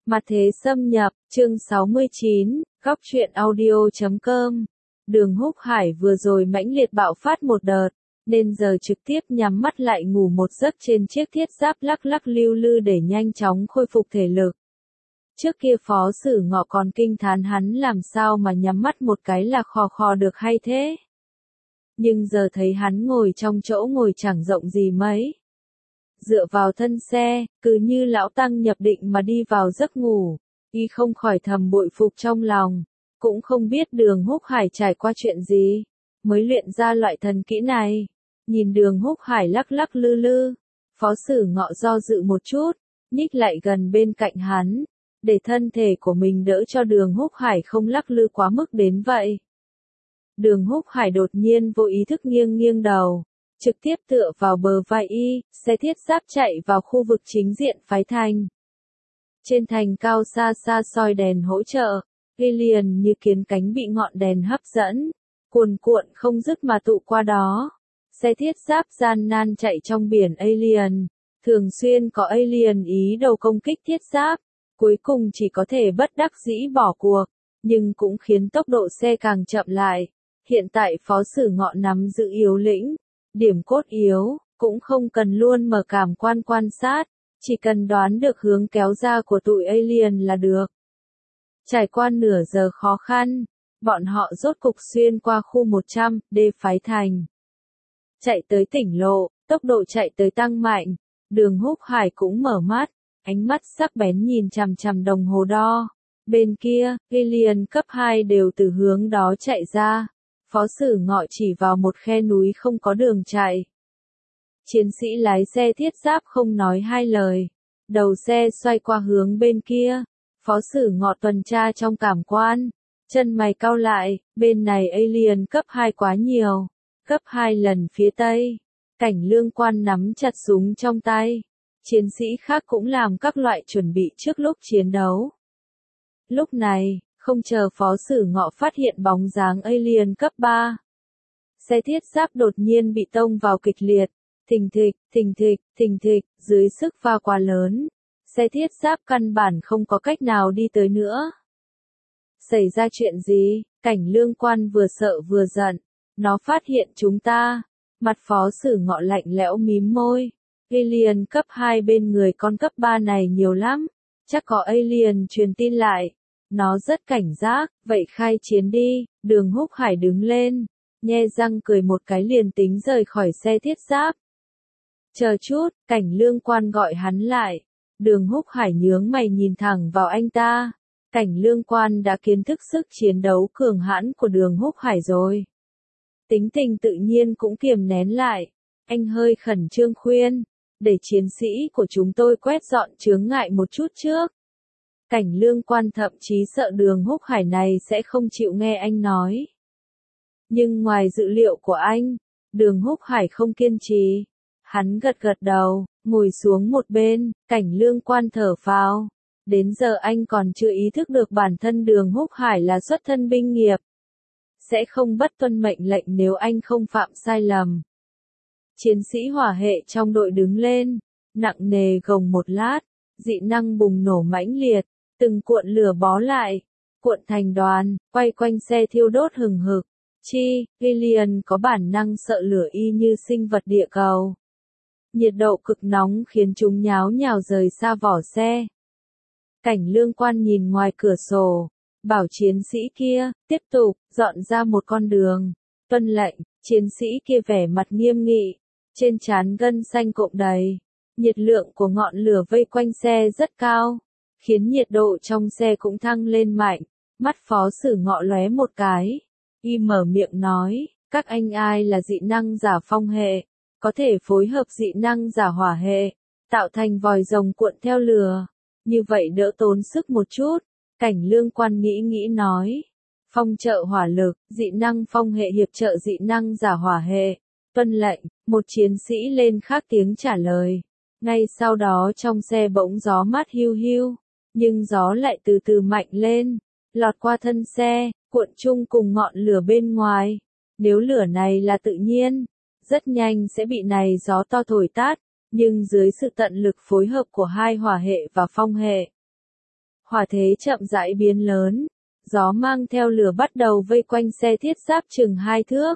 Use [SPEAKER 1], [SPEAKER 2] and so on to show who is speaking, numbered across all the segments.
[SPEAKER 1] Mặt thế xâm nhập, chương 69, góc truyện audio.com. Đường Húc Hải vừa rồi mãnh liệt bạo phát một đợt, nên giờ trực tiếp nhắm mắt lại ngủ một giấc trên chiếc thiết giáp lắc lắc lưu lư để nhanh chóng khôi phục thể lực. Trước kia Phó Sử Ngọ còn kinh thán hắn làm sao mà nhắm mắt một cái là khò khò được hay thế. Nhưng giờ thấy hắn ngồi trong chỗ ngồi chẳng rộng gì mấy. Dựa vào thân xe, cứ như lão tăng nhập định mà đi vào giấc ngủ, y không khỏi thầm bội phục trong lòng, cũng không biết Đường Húc Hải trải qua chuyện gì, mới luyện ra loại thần kỹ này. Nhìn Đường Húc Hải lắc lắc lư lư, Phó Sử Ngọ do dự một chút, nhích lại gần bên cạnh hắn, để thân thể của mình đỡ cho Đường Húc Hải không lắc lư quá mức đến vậy. Đường Húc Hải đột nhiên vô ý thức nghiêng nghiêng đầu, trực tiếp tựa vào bờ vai y, xe thiết giáp chạy vào khu vực chính diện phái thành. Trên thành cao xa xa soi đèn hỗ trợ, alien như kiến cánh bị ngọn đèn hấp dẫn, cuồn cuộn không dứt mà tụ qua đó. Xe thiết giáp gian nan chạy trong biển alien, thường xuyên có alien ý đồ công kích thiết giáp, cuối cùng chỉ có thể bất đắc dĩ bỏ cuộc, nhưng cũng khiến tốc độ xe càng chậm lại. Hiện tại Phó Sử Ngọ nắm giữ yếu lĩnh, điểm cốt yếu, cũng không cần luôn mở cảm quan quan sát, chỉ cần đoán được hướng kéo ra của tụi alien là được. Trải qua nửa giờ khó khăn, bọn họ rốt cục xuyên qua khu 100, đê phái thành. Chạy tới tỉnh lộ, tốc độ chạy tới tăng mạnh, Đường Húc Hải cũng mở mắt, ánh mắt sắc bén nhìn chằm chằm đồng hồ đo. Bên kia, alien cấp 2 đều từ hướng đó chạy ra. Phó Sử Ngọ chỉ vào một khe núi không có đường chạy. Chiến sĩ lái xe thiết giáp không nói hai lời. Đầu xe xoay qua hướng bên kia. Phó Sử Ngọ tuần tra trong cảm quan. Chân mày cau lại, bên này alien cấp 2 quá nhiều. Cấp 2 lần phía tây. Cảnh Lương Quan nắm chặt súng trong tay. Chiến sĩ khác cũng làm các loại chuẩn bị trước lúc chiến đấu. Lúc này, không chờ Phó Sử Ngọ phát hiện bóng dáng alien cấp 3. Xe thiết giáp đột nhiên bị tông vào kịch liệt, thình thịch, thình thịch, thình thịch, dưới sức va quá lớn. Xe thiết giáp căn bản không có cách nào đi tới nữa. Xảy ra chuyện gì? Cảnh Lương Quan vừa sợ vừa giận. Nó phát hiện chúng ta. Mặt Phó Sử Ngọ lạnh lẽo mím môi. Alien cấp 2 bên người con cấp 3 này nhiều lắm. Chắc có alien truyền tin lại. Nó rất cảnh giác, vậy khai chiến đi. Đường Húc Hải đứng lên, nhe răng cười một cái liền tính rời khỏi xe thiết giáp. Chờ chút, Cảnh Lương Quan gọi hắn lại. Đường Húc Hải nhướng mày nhìn thẳng vào anh ta. Cảnh Lương Quan đã kiến thức sức chiến đấu cường hãn của Đường Húc Hải rồi. Tính tình tự nhiên cũng kiềm nén lại. Anh hơi khẩn trương khuyên, để chiến sĩ của chúng tôi quét dọn chướng ngại một chút trước. Cảnh Lương Quan thậm chí sợ Đường Húc Hải này sẽ không chịu nghe anh nói. Nhưng ngoài dự liệu của anh, Đường Húc Hải không kiên trì. Hắn gật gật đầu, ngồi xuống một bên, Cảnh Lương Quan thở phào. Đến giờ anh còn chưa ý thức được bản thân Đường Húc Hải là xuất thân binh nghiệp. Sẽ không bất tuân mệnh lệnh nếu anh không phạm sai lầm. Chiến sĩ hỏa hệ trong đội đứng lên, nặng nề gồng một lát, dị năng bùng nổ mãnh liệt. Từng cuộn lửa bó lại, cuộn thành đoàn, quay quanh xe thiêu đốt hừng hực. Alien có bản năng sợ lửa y như sinh vật địa cầu. Nhiệt độ cực nóng khiến chúng nháo nhào rời xa vỏ xe. Cảnh Lương Quan nhìn ngoài cửa sổ, bảo chiến sĩ kia, tiếp tục, dọn ra một con đường. Tuân lệnh, chiến sĩ kia vẻ mặt nghiêm nghị, trên trán gân xanh cộm đầy. Nhiệt lượng của ngọn lửa vây quanh xe rất cao, khiến nhiệt độ trong xe cũng thăng lên mạnh. Mắt Phó Sử Ngọ lóe một cái, y mở miệng nói, các anh ai là dị năng giả phong hệ, có thể phối hợp dị năng giả hỏa hệ, tạo thành vòi rồng cuộn theo lửa, như vậy đỡ tốn sức một chút. Cảnh Lương Quan nghĩ nghĩ nói, phong trợ hỏa lực, dị năng phong hệ hiệp trợ dị năng giả hỏa hệ. Tuân lệnh, một chiến sĩ lên khác tiếng trả lời. Ngay sau đó trong xe bỗng gió mát hiu hiu, nhưng gió lại từ từ mạnh lên, lọt qua thân xe, cuộn chung cùng ngọn lửa bên ngoài. Nếu lửa này là tự nhiên, rất nhanh sẽ bị này gió to thổi tát, nhưng dưới sự tận lực phối hợp của hai hỏa hệ và phong hệ, Hỏa thế chậm rãi biến lớn, gió mang theo lửa bắt đầu vây quanh xe thiết giáp chừng 2 thước.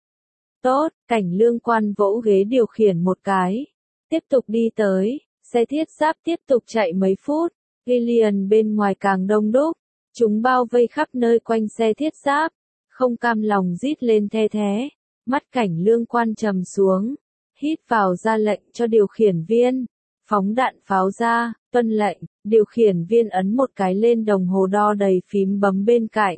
[SPEAKER 1] Tốt, Cảnh Lương Quan vỗ ghế điều khiển một cái. Tiếp tục đi tới, xe thiết giáp tiếp tục chạy mấy phút, alien bên ngoài càng đông đúc, chúng bao vây khắp nơi quanh xe thiết giáp, không cam lòng rít lên the thé. Mắt Cảnh Lương Quan trầm xuống, hít vào ra lệnh cho điều khiển viên, phóng đạn pháo ra, tuân lệnh, điều khiển viên ấn một cái lên đồng hồ đo đầy phím bấm bên cạnh.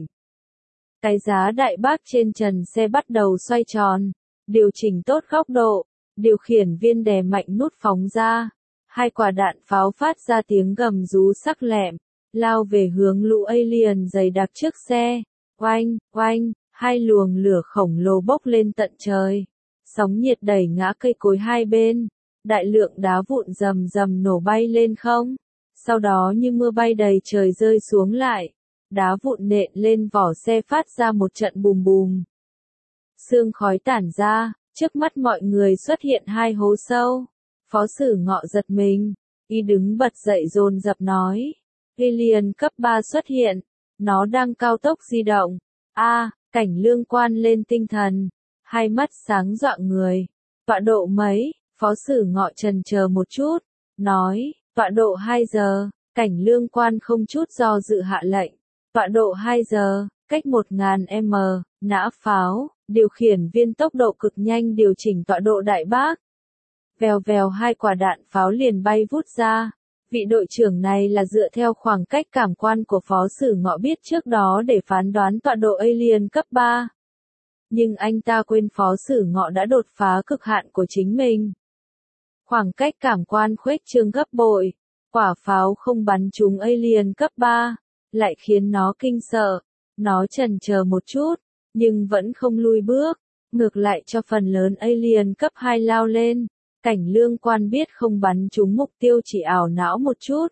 [SPEAKER 1] Cái giá đại bác trên trần xe bắt đầu xoay tròn, điều chỉnh tốt góc độ, điều khiển viên đè mạnh nút phóng ra. 2 quả đạn pháo phát ra tiếng gầm rú sắc lẹm, lao về hướng lũ alien dày đặc trước xe. Oanh, oanh, 2 luồng lửa khổng lồ bốc lên tận trời. Sóng nhiệt đẩy ngã cây cối hai bên. Đại lượng đá vụn rầm rầm nổ bay lên không. Sau đó như mưa bay đầy trời rơi xuống lại. Đá vụn nện lên vỏ xe phát ra một trận bùm bùm. Sương khói tản ra, trước mắt mọi người xuất hiện 2 hố sâu. Phó Sử Ngọ giật mình, y đứng bật dậy dồn dập nói. Alien cấp 3 xuất hiện, nó đang cao tốc di động. Cảnh Lương Quan lên tinh thần, 2 mắt sáng rọi người. Tọa độ mấy? Phó Sử Ngọ chần chờ một chút, nói, tọa độ 2 giờ. Cảnh Lương Quan không chút do dự hạ lệnh. Tọa độ 2 giờ, cách 1000 m, nã pháo, điều khiển viên tốc độ cực nhanh điều chỉnh tọa độ đại bác. Vèo vèo 2 quả đạn pháo liền bay vút ra. Vị đội trưởng này là dựa theo khoảng cách cảm quan của Phó Sử Ngọ biết trước đó để phán đoán tọa độ alien cấp 3. Nhưng anh ta quên Phó Sử Ngọ đã đột phá cực hạn của chính mình. Khoảng cách cảm quan khuếch trương gấp bội, quả pháo không bắn trúng alien cấp 3, lại khiến nó kinh sợ. Nó chần chờ một chút, nhưng vẫn không lui bước, ngược lại cho phần lớn alien cấp 2 lao lên. Cảnh Lương Quan biết không bắn trúng mục tiêu chỉ ảo não một chút.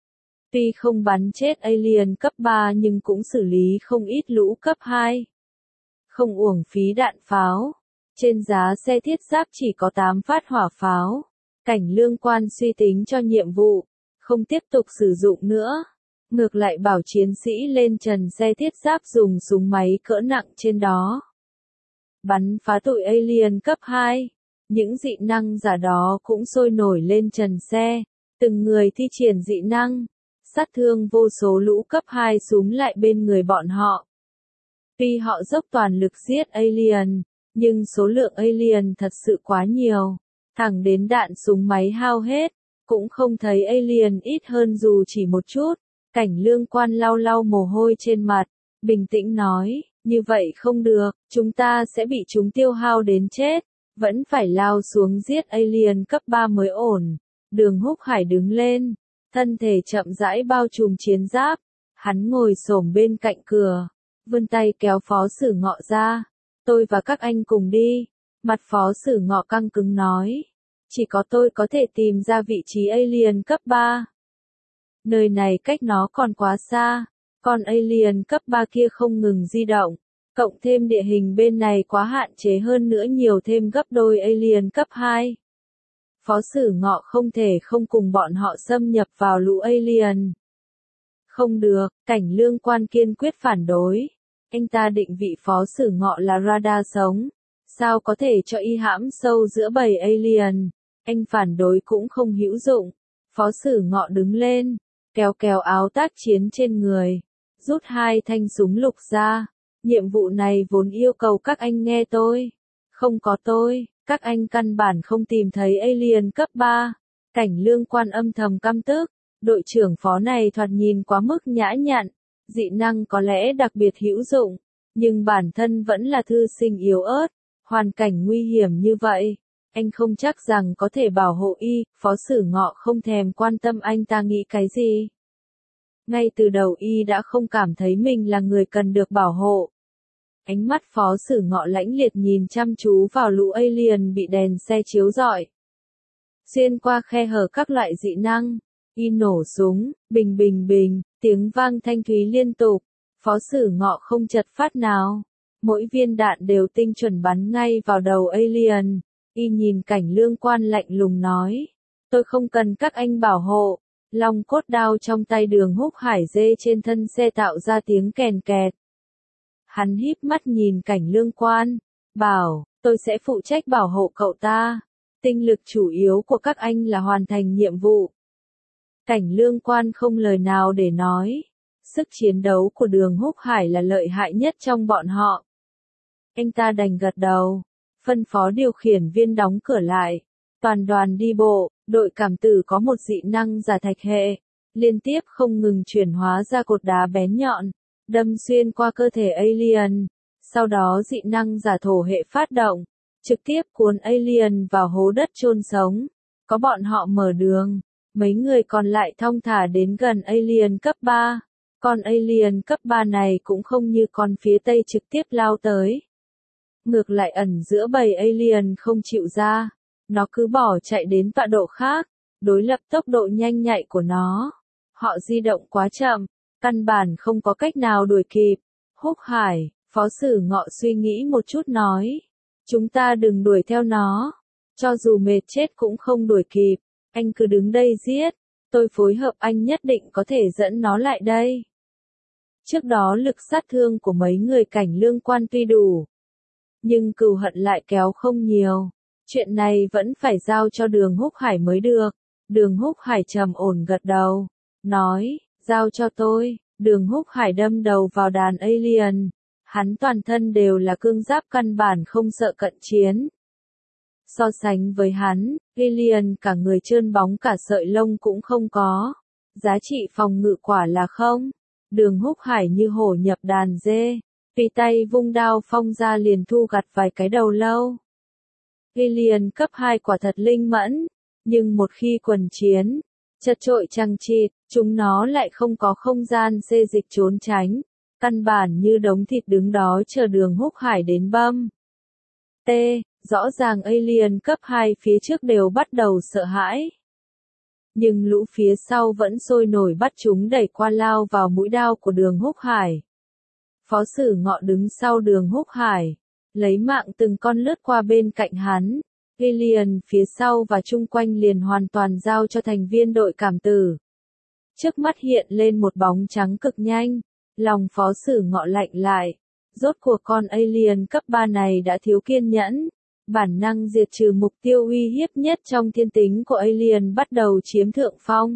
[SPEAKER 1] Tuy không bắn chết alien cấp 3 nhưng cũng xử lý không ít lũ cấp 2. Không uổng phí đạn pháo. Trên giá xe thiết giáp chỉ có 8 phát hỏa pháo. Cảnh Lương Quan suy tính cho nhiệm vụ, không tiếp tục sử dụng nữa. Ngược lại bảo chiến sĩ lên trần xe thiết giáp dùng súng máy cỡ nặng trên đó. Bắn phá tụi alien cấp 2. Những dị năng giả đó cũng sôi nổi lên trần xe, từng người thi triển dị năng, sát thương vô số lũ cấp 2 súm lại bên người bọn họ. Tuy họ dốc toàn lực giết alien, nhưng số lượng alien thật sự quá nhiều, thẳng đến đạn súng máy hao hết, cũng không thấy alien ít hơn dù chỉ một chút. Cảnh Lương Quan lau lau mồ hôi trên mặt, bình tĩnh nói, như vậy không được, chúng ta sẽ bị chúng tiêu hao đến chết. Vẫn phải lao xuống giết alien cấp 3 mới ổn. Đường Húc Hải đứng lên, thân thể chậm rãi bao trùm chiến giáp. Hắn ngồi xổm bên cạnh cửa, vươn tay kéo Phó Sử Ngọ ra. Tôi và các anh cùng đi. Mặt Phó Sử Ngọ căng cứng nói. Chỉ có tôi có thể tìm ra vị trí alien cấp 3. Nơi này cách nó còn quá xa. Còn alien cấp 3 kia không ngừng di động. Cộng thêm địa hình bên này quá hạn chế hơn nữa nhiều thêm gấp đôi alien cấp 2. Phó Sử Ngọ không thể không cùng bọn họ xâm nhập vào lũ alien. Không được, Cảnh Lương Quan kiên quyết phản đối. Anh ta định vị Phó Sử Ngọ là radar sống. Sao có thể cho y hãm sâu giữa bầy alien? Anh phản đối cũng không hữu dụng. Phó Sử Ngọ đứng lên, kéo kéo áo tác chiến trên người, rút 2 thanh súng lục ra. Nhiệm vụ này vốn yêu cầu các anh nghe tôi. Không có tôi, các anh căn bản không tìm thấy alien cấp 3. Cảnh Lương Quan âm thầm căm tức. Đội trưởng Phó này thoạt nhìn quá mức nhã nhặn. Dị năng có lẽ đặc biệt hữu dụng, nhưng bản thân vẫn là thư sinh yếu ớt. Hoàn cảnh nguy hiểm như vậy, anh không chắc rằng có thể bảo hộ y. Phó Sử Ngọ không thèm quan tâm anh ta nghĩ cái gì. Ngay từ đầu y đã không cảm thấy mình là người cần được bảo hộ. Ánh mắt Phó Sử Ngọ lãnh liệt nhìn chăm chú vào lũ alien bị đèn xe chiếu rọi. Xuyên qua khe hở các loại dị năng, y nổ súng, bình bình bình, tiếng vang thanh thúy liên tục. Phó Sử Ngọ không chật phát nào. Mỗi viên đạn đều tinh chuẩn bắn ngay vào đầu alien. Y nhìn Cảnh Lương Quan lạnh lùng nói. Tôi không cần các anh bảo hộ. Long cốt đao trong tay Đường Húc Hải dê trên thân xe tạo ra tiếng kèn kẹt. Hắn híp mắt nhìn Cảnh Lương Quan, bảo, tôi sẽ phụ trách bảo hộ cậu ta. Tinh lực chủ yếu của các anh là hoàn thành nhiệm vụ. Cảnh Lương Quan không lời nào để nói. Sức chiến đấu của Đường Húc Hải là lợi hại nhất trong bọn họ. Anh ta đành gật đầu, phân phó điều khiển viên đóng cửa lại. Toàn đoàn đi bộ, đội cảm tử có một dị năng giả thạch hệ, liên tiếp không ngừng chuyển hóa ra cột đá bén nhọn, đâm xuyên qua cơ thể alien. Sau đó dị năng giả thổ hệ phát động, trực tiếp cuốn alien vào hố đất chôn sống. Có bọn họ mở đường, mấy người còn lại thong thả đến gần alien cấp 3. Con alien cấp 3 này cũng không như con phía Tây trực tiếp lao tới. Ngược lại ẩn giữa bầy alien không chịu ra. Nó cứ bỏ chạy đến tọa độ khác, đối lập tốc độ nhanh nhạy của nó. Họ di động quá chậm, căn bản không có cách nào đuổi kịp. Húc Hải, Phó Sử Ngọ suy nghĩ một chút nói. Chúng ta đừng đuổi theo nó. Cho dù mệt chết cũng không đuổi kịp. Anh cứ đứng đây giết. Tôi phối hợp anh nhất định có thể dẫn nó lại đây. Trước đó lực sát thương của mấy người Cảnh Lương Quan tuy đủ. Nhưng cừu hận lại kéo không nhiều. Chuyện này vẫn phải giao cho Đường Húc Hải mới được. Đường Húc Hải trầm ổn gật đầu. Nói, giao cho tôi. Đường Húc Hải đâm đầu vào đàn alien. Hắn toàn thân đều là cương giáp căn bản không sợ cận chiến. So sánh với hắn, alien cả người trơn bóng cả sợi lông cũng không có. Giá trị phòng ngự quả là không. Đường Húc Hải như hổ nhập đàn dê. Tùy tay vung đao phong ra liền thu gặt vài cái đầu lâu. Alien cấp 2 quả thật linh mẫn, nhưng một khi quần chiến, chật trội chằng chịt, chúng nó lại không có không gian xê dịch trốn tránh, căn bản như đống thịt đứng đó chờ Đường Húc Hải đến băm. Rõ ràng alien cấp 2 phía trước đều bắt đầu sợ hãi. Nhưng lũ phía sau vẫn sôi nổi bắt chúng đẩy qua lao vào mũi đao của Đường Húc Hải. Phó Sử Ngọ đứng sau Đường Húc Hải, lấy mạng từng con lướt qua bên cạnh hắn. Alien phía sau và chung quanh liền hoàn toàn giao cho thành viên đội cảm tử. Trước mắt hiện lên một bóng trắng cực nhanh, lòng Phó Sử Ngọ lạnh lại. Rốt cuộc con alien cấp 3 này đã thiếu kiên nhẫn. Bản năng diệt trừ mục tiêu uy hiếp nhất trong thiên tính của alien bắt đầu chiếm thượng phong.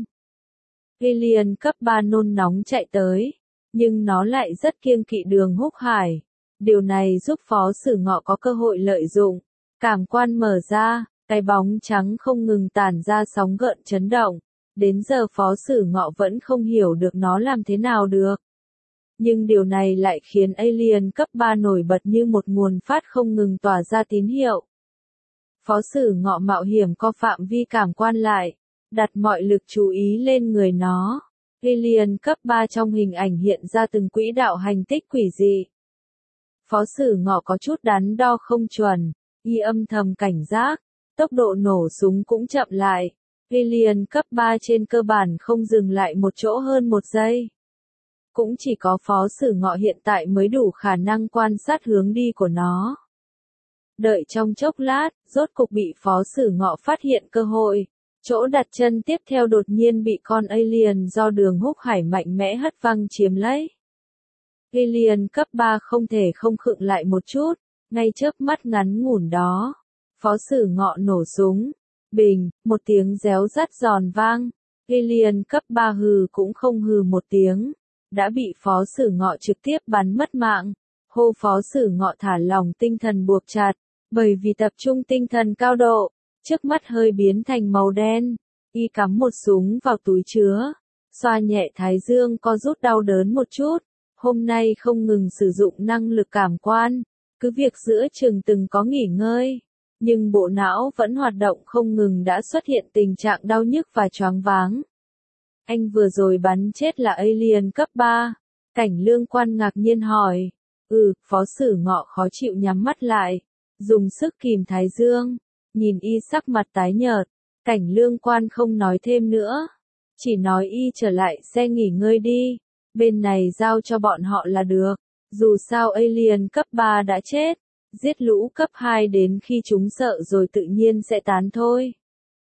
[SPEAKER 1] Alien cấp 3 nôn nóng chạy tới, nhưng nó lại rất kiêng kỵ Đường Húc Hải. Điều này giúp Phó Sử Ngọ có cơ hội lợi dụng. Cảm quan mở ra, cái bóng trắng không ngừng tản ra sóng gợn chấn động. Đến giờ Phó Sử Ngọ vẫn không hiểu được nó làm thế nào được. Nhưng điều này lại khiến alien cấp 3 nổi bật như một nguồn phát không ngừng tỏa ra tín hiệu. Phó Sử Ngọ mạo hiểm co phạm vi cảm quan lại, đặt mọi lực chú ý lên người nó. Alien cấp 3 trong hình ảnh hiện ra từng quỹ đạo hành tích quỷ dị. Phó Sử Ngọ có chút đắn đo không chuẩn, y âm thầm cảnh giác, tốc độ nổ súng cũng chậm lại. Alien cấp 3 trên cơ bản không dừng lại một chỗ hơn một giây. Cũng chỉ có Phó Sử Ngọ hiện tại mới đủ khả năng quan sát hướng đi của nó. Đợi trong chốc lát, rốt cục bị Phó Sử Ngọ phát hiện cơ hội. Chỗ đặt chân tiếp theo đột nhiên bị con alien do Đường Húc Hải mạnh mẽ hất văng chiếm lấy. Alien cấp 3 không thể không khựng lại một chút, ngay chớp mắt ngắn ngủn đó. Phó Sử Ngọ nổ súng. Bình, một tiếng réo rắt giòn vang. Alien cấp 3 hừ cũng không hừ một tiếng. Đã bị Phó Sử Ngọ trực tiếp bắn mất mạng. Hô Phó Sử Ngọ thả lỏng tinh thần buộc chặt, bởi vì tập trung tinh thần cao độ, trước mắt hơi biến thành màu đen. Y cắm một súng vào túi chứa, xoa nhẹ thái dương co rút đau đớn một chút. Hôm nay không ngừng sử dụng năng lực cảm quan, cứ việc giữa chừng từng có nghỉ ngơi, nhưng bộ não vẫn hoạt động không ngừng đã xuất hiện tình trạng đau nhức và choáng váng. Anh vừa rồi bắn chết là alien cấp 3. Cảnh Lương Quan ngạc nhiên hỏi. Phó Sử Ngọ khó chịu nhắm mắt lại, dùng sức kìm thái dương, nhìn y sắc mặt tái nhợt. Cảnh Lương Quan không nói thêm nữa, chỉ nói y trở lại xe nghỉ ngơi đi, bên này giao cho bọn họ là được. Dù sao alien cấp 3 đã chết, giết lũ cấp 2 đến khi chúng sợ rồi tự nhiên sẽ tán thôi.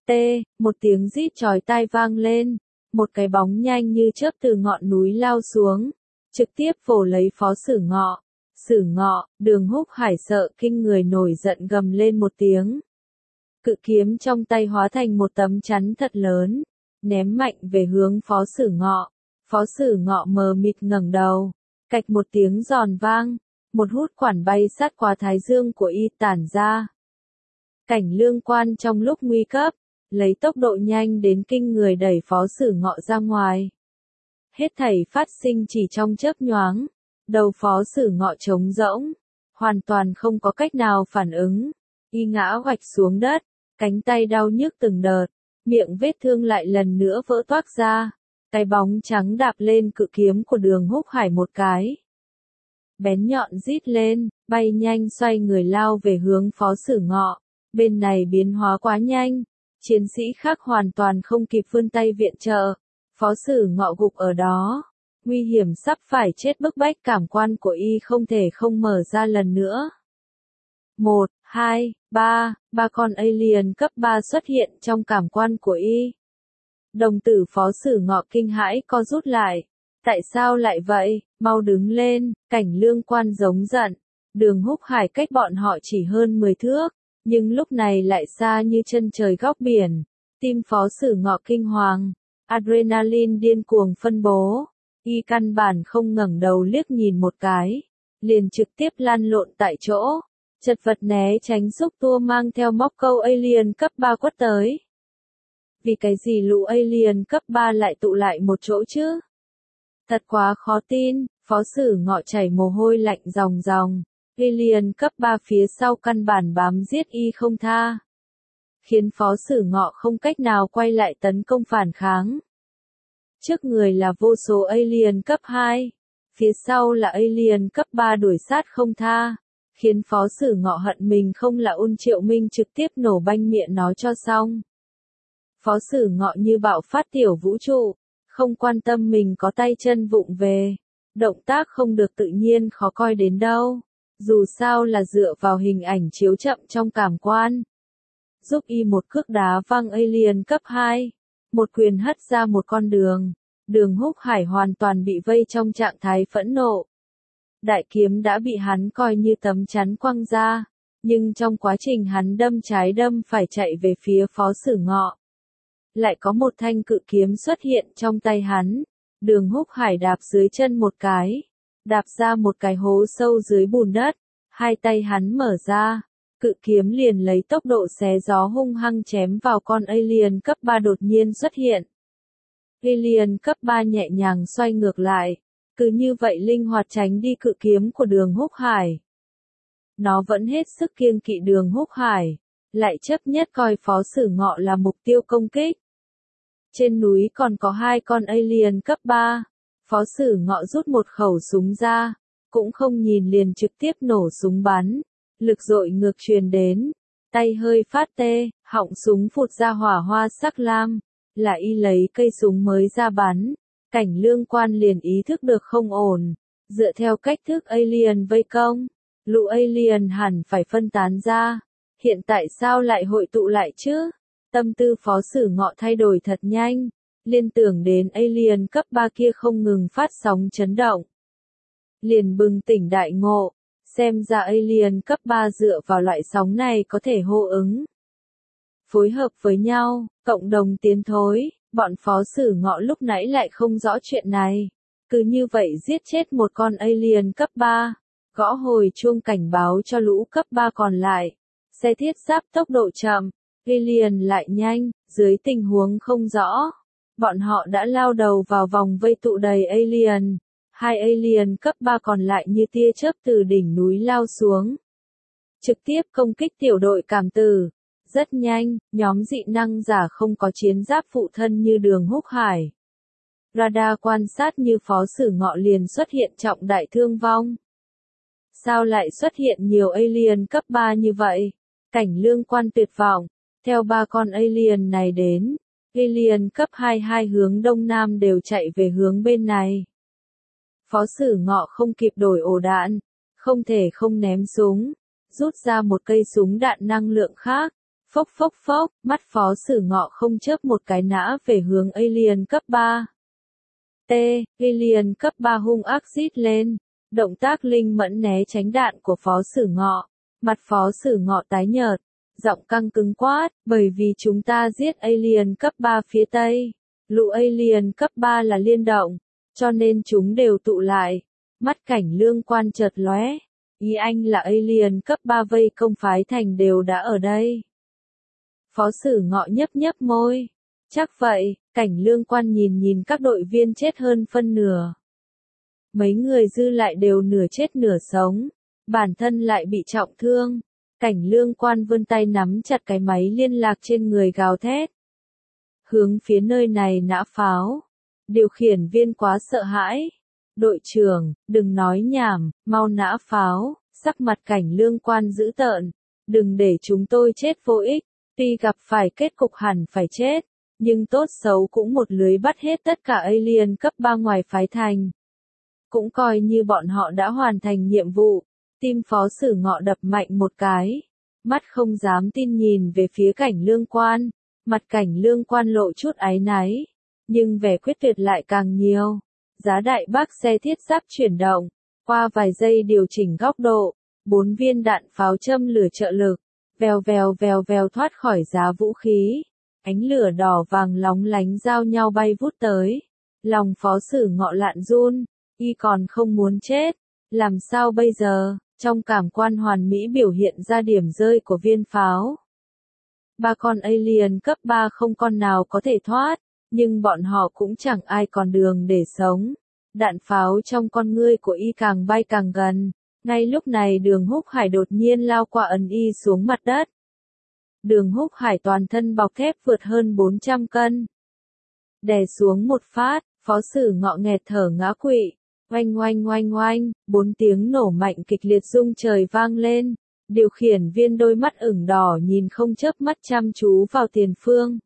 [SPEAKER 1] T, một tiếng rít chói tai vang lên, một cái bóng nhanh như chớp từ ngọn núi lao xuống, trực tiếp vồ lấy Phó Sử Ngọ. Sử Ngọ, Đường Húc Hải sợ kinh người nổi giận gầm lên một tiếng. Cự kiếm trong tay hóa thành một tấm chắn thật lớn, ném mạnh về hướng Phó Sử Ngọ. Phó Sử Ngọ mờ mịt ngẩng đầu, cạch một tiếng giòn vang, một hút quản bay sát qua thái dương của y tản ra. Cảnh Lương Quan trong lúc nguy cấp, lấy tốc độ nhanh đến kinh người đẩy Phó Sử Ngọ ra ngoài. Hết thảy phát sinh chỉ trong chớp nhoáng, đầu Phó Sử Ngọ trống rỗng, hoàn toàn không có cách nào phản ứng. Y ngã oạch xuống đất, cánh tay đau nhức từng đợt, miệng vết thương lại lần nữa vỡ toác ra. Cái bóng trắng đạp lên cự kiếm của Đường Húc Hải một cái. Bén nhọn rít lên, bay nhanh xoay người lao về hướng Phó Sử Ngọ. Bên này biến hóa quá nhanh, chiến sĩ khác hoàn toàn không kịp vươn tay viện trợ. Phó Sử Ngọ gục ở đó, nguy hiểm sắp phải chết bức bách, cảm quan của y không thể không mở ra lần nữa. 1, 2, 3, ba con alien cấp 3 xuất hiện trong cảm quan của y. Đồng tử Phó Sử Ngọ kinh hãi co rút lại. Tại sao lại vậy? Mau đứng lên, Cảnh Lương Quan giống giận. Đường Húc Hải cách bọn họ chỉ hơn 10 thước, nhưng lúc này lại xa như chân trời góc biển. Tim Phó Sử Ngọ kinh hoàng, adrenaline điên cuồng phân bố. Y căn bản không ngẩng đầu liếc nhìn một cái, liền trực tiếp lăn lộn tại chỗ, chật vật né tránh xúc tua mang theo móc câu alien cấp 3 quất tới. Vì cái gì lũ alien cấp 3 lại tụ lại một chỗ chứ? Thật quá khó tin, Phó Sử Ngọ chảy mồ hôi lạnh ròng ròng. Alien cấp 3 phía sau căn bản bám giết y không tha, khiến Phó Sử Ngọ không cách nào quay lại tấn công phản kháng. Trước người là vô số alien cấp 2, phía sau là alien cấp 3 đuổi sát không tha, khiến Phó Sử Ngọ hận mình không là Ôn Triệu Minh trực tiếp nổ banh miệng nó cho xong. Phó Sử Ngọ như bạo phát tiểu vũ trụ, không quan tâm mình có tay chân vụng về, động tác không được tự nhiên khó coi đến đâu, dù sao là dựa vào hình ảnh chiếu chậm trong cảm quan. Giúp y một cước đá văng alien cấp 2, một quyền hất ra một con đường. Đường Húc Hải hoàn toàn bị vây trong trạng thái phẫn nộ. Đại kiếm đã bị hắn coi như tấm chắn quăng ra, nhưng trong quá trình hắn đâm trái đâm phải chạy về phía Phó Sử Ngọ, lại có một thanh cự kiếm xuất hiện trong tay hắn. Đường Húc Hải đạp dưới chân một cái, đạp ra một cái hố sâu dưới bùn đất, hai tay hắn mở ra, cự kiếm liền lấy tốc độ xé gió hung hăng chém vào con alien cấp 3 đột nhiên xuất hiện. Alien cấp 3 nhẹ nhàng xoay ngược lại, cứ như vậy linh hoạt tránh đi cự kiếm của Đường Húc Hải. Nó vẫn hết sức kiêng kỵ Đường Húc Hải, lại chấp nhất coi Phó Sử Ngọ là mục tiêu công kích. Trên núi còn có hai con alien cấp 3, Phó Sử Ngọ rút một khẩu súng ra, cũng không nhìn liền trực tiếp nổ súng bắn, lực dội ngược truyền đến, tay hơi phát tê, họng súng phụt ra hỏa hoa sắc lam, là y lấy cây súng mới ra bắn. Cảnh Lương Quan liền ý thức được không ổn, dựa theo cách thức alien vây công, lũ alien hẳn phải phân tán ra, hiện tại sao lại hội tụ lại chứ? Tâm tư Phó Sử Ngọ thay đổi thật nhanh, liên tưởng đến alien cấp 3 kia không ngừng phát sóng chấn động. Liền bừng tỉnh đại ngộ, xem ra alien cấp 3 dựa vào loại sóng này có thể hô ứng. Phối hợp với nhau, cộng đồng tiến thối, bọn Phó Sử Ngọ lúc nãy lại không rõ chuyện này. Cứ như vậy giết chết một con alien cấp 3, gõ hồi chuông cảnh báo cho lũ cấp 3 còn lại. Xe thiết giáp tốc độ chậm, alien lại nhanh, dưới tình huống không rõ. Bọn họ đã lao đầu vào vòng vây tụ đầy alien. Hai alien cấp 3 còn lại như tia chớp từ đỉnh núi lao xuống, trực tiếp công kích tiểu đội cảm tử. Rất nhanh, nhóm dị năng giả không có chiến giáp phụ thân như Đường Húc Hải, radar quan sát như Phó Sử Ngọ liền xuất hiện trọng đại thương vong. Sao lại xuất hiện nhiều alien cấp 3 như vậy? Cảnh Lương Quan tuyệt vọng, theo ba con alien này đến, alien cấp 2 hai hướng đông nam đều chạy về hướng bên này. Phó Sử Ngọ không kịp đổi ổ đạn, không thể không ném súng, rút ra một cây súng đạn năng lượng khác, Phốc phốc phốc, mắt Phó Sử Ngọ không chớp một cái nã về hướng alien cấp 3. Alien cấp 3 hung ác rít lên. Động tác linh mẫn né tránh đạn của Phó Sử Ngọ. Mặt Phó Sử Ngọ tái nhợt, giọng căng cứng quát, bởi vì chúng ta giết alien cấp 3 phía Tây. Lũ alien cấp 3 là liên động, cho nên chúng đều tụ lại. Mắt Cảnh Lương Quan chợt lóe. Ý anh là alien cấp 3 vây công phái thành đều đã ở đây. Phó Sử Ngọ nhấp nhấp môi. Chắc vậy, Cảnh Lương Quan nhìn các đội viên chết hơn phân nửa. Mấy người dư lại đều nửa chết nửa sống. Bản thân lại bị trọng thương. Cảnh Lương Quan vươn tay nắm chặt cái máy liên lạc trên người gào thét. Hướng phía nơi này nã pháo. Điều khiển viên quá sợ hãi. Đội trưởng, đừng nói nhảm, mau nã pháo. Sắc mặt Cảnh Lương Quan dữ tợn. Đừng để chúng tôi chết vô ích. Tuy gặp phải kết cục hẳn phải chết, nhưng tốt xấu cũng một lưới bắt hết tất cả alien cấp 3 ngoài phái thành. Cũng coi như bọn họ đã hoàn thành nhiệm vụ. Tim Phó Sử Ngọ đập mạnh một cái. Mắt không dám tin nhìn về phía Cảnh Lương Quan. Mặt Cảnh Lương Quan lộ chút áy náy. Nhưng vẻ quyết tuyệt lại càng nhiều. Giá đại bác xe thiết giáp chuyển động. Qua vài giây điều chỉnh góc độ. 4 viên đạn pháo châm lửa trợ lực. Vèo vèo thoát khỏi giá vũ khí. Ánh lửa đỏ vàng lóng lánh giao nhau bay vút tới. Lòng Phó Sử Ngọ lạn run. Y còn không muốn chết. Làm sao bây giờ? Trong cảm quan hoàn mỹ biểu hiện ra điểm rơi của viên pháo. 3 con alien cấp 3 không con nào có thể thoát, nhưng bọn họ cũng chẳng ai còn đường để sống. Đạn pháo trong con ngươi của Y càng bay càng gần. Ngay lúc này Đường Húc Hải đột nhiên lao qua ấn Y xuống mặt đất. Đường Húc Hải toàn thân bọc thép vượt hơn 400 cân. Đè xuống một phát, Phó Sử Ngọ nghẹt thở ngã quỵ. Oanh oanh oanh oanh, 4 tiếng nổ mạnh kịch liệt rung trời vang lên. Điều khiển viên đôi mắt ửng đỏ nhìn không chớp mắt chăm chú vào tiền phương.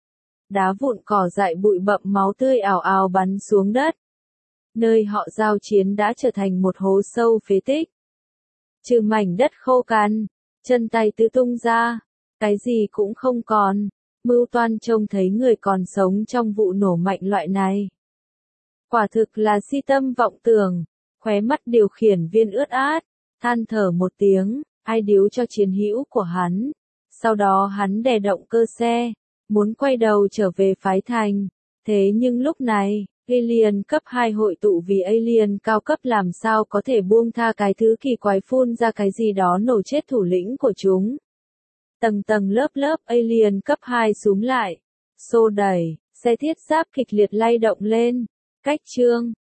[SPEAKER 1] Đá vụn cỏ dại bụi bặm máu tươi ào ào bắn xuống đất. Nơi họ giao chiến đã trở thành một hố sâu phế tích. Trừ mảnh đất khô cằn, chân tay tứ tung ra, cái gì cũng không còn. Mưu toan trông thấy người còn sống trong vụ nổ mạnh loại này. Quả thực là si tâm vọng tưởng. Khóe mắt điều khiển viên ướt át, than thở một tiếng, ai điếu cho chiến hữu của hắn. Sau đó hắn đè động cơ xe, muốn quay đầu trở về phái thành. Thế nhưng lúc này, alien cấp 2 hội tụ vì alien cao cấp làm sao có thể buông tha cái thứ kỳ quái phun ra cái gì đó nổ chết thủ lĩnh của chúng. Tầng tầng lớp alien cấp 2 xúm lại, xô đẩy, xe thiết giáp kịch liệt lay động lên. Cách chương